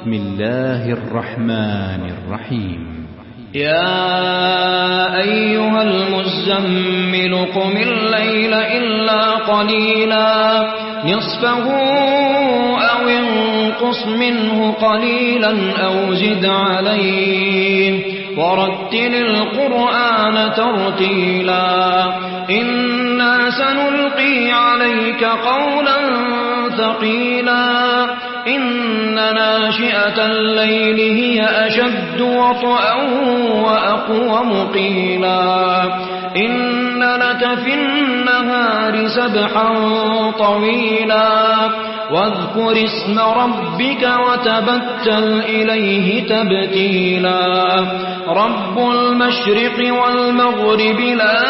بسم الله الرحمن الرحيم. يا أيها المزمل قم الليل إلا قليلا نصفه أو انقص منه قليلا أو زد عليه ورتل القرآن ترتيلا إنا سنلقي عليك قولا ثقيلا إن ناشئة الليل هي أشد وطئا وأقوم قيلا إن لك في النهار سبحا طويلا واذكر اسم ربك وتبتل إليه تبتيلا رب المشرق والمغرب لا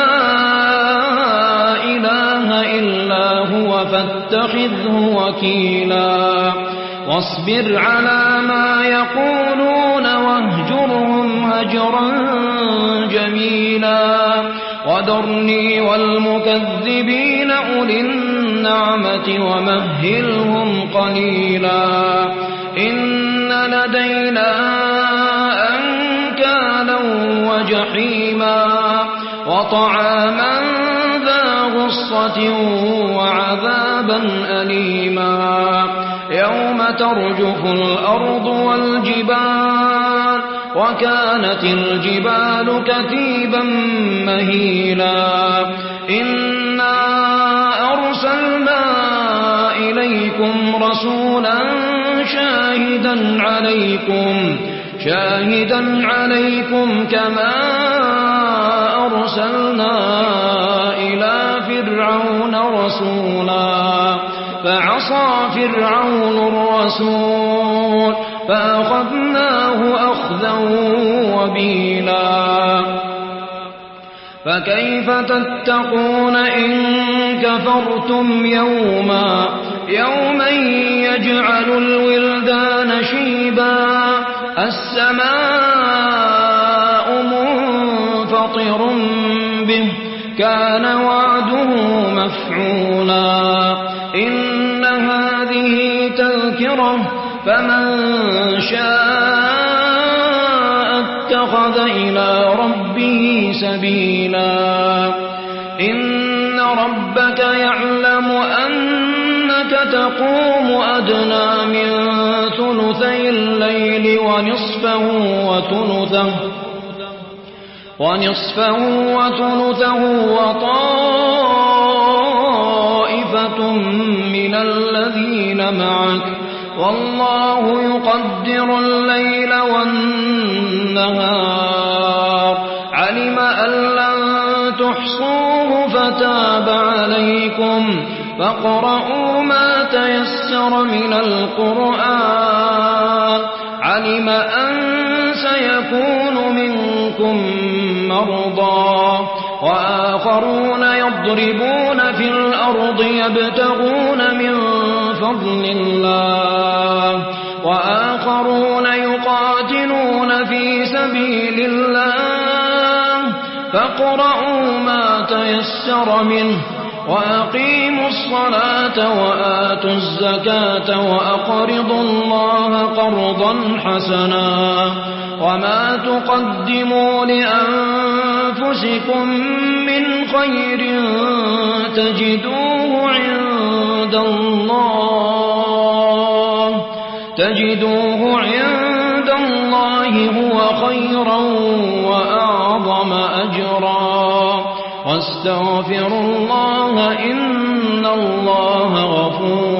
إله إلا هو فاتخذه وكيلا واصبر على ما يقولون واهجرهم هجرا جميلا وذرني والمكذبين أولي النعمة ومهلهم قليلا إن لدينا أنكالا وجحيما وطعاما ذا غصة وعذابا أليما يوم ترجف الأرض والجبال وكانت الجبال كثيبا مهيلا إنا أرسلنا إليكم رسولا شاهدا عليكم كما أرسلنا إلى فرعون رسولا فعصى فرعون الرسول فأخذناه أخذا وبيلا فكيف تتقون إن كفرتم يوما يجعل الولدان شيبا السماء منفطر به كان وعده مفعولا إن هذه تذكرة فمن شاء اتخذ إلى ربه سبيلا إن ربك يعلم أنك تقوم أدنى من ثلثي الليل ونصفه وثلثه وطائفة من الذين معك والله يقدر الليل والنهار علم أن لن تحصوه فتاب عليكم فاقرؤوا ما تيسر من القرآن علم أن سيكون منكم مرضى وآخرون يضربون في الأرض يبتغون من فضل الله وآخرون يقاتلون في سبيل الله فاقرؤوا ما تيسر منه وأقيموا الصلاة وآتوا الزكاة وأقرضوا الله قرضا حسنا وما تقدموا لأنفسكم من خير تجدوه عند الله هو خيرا وأعظم أجرا واستغفروا الله إن الله غفور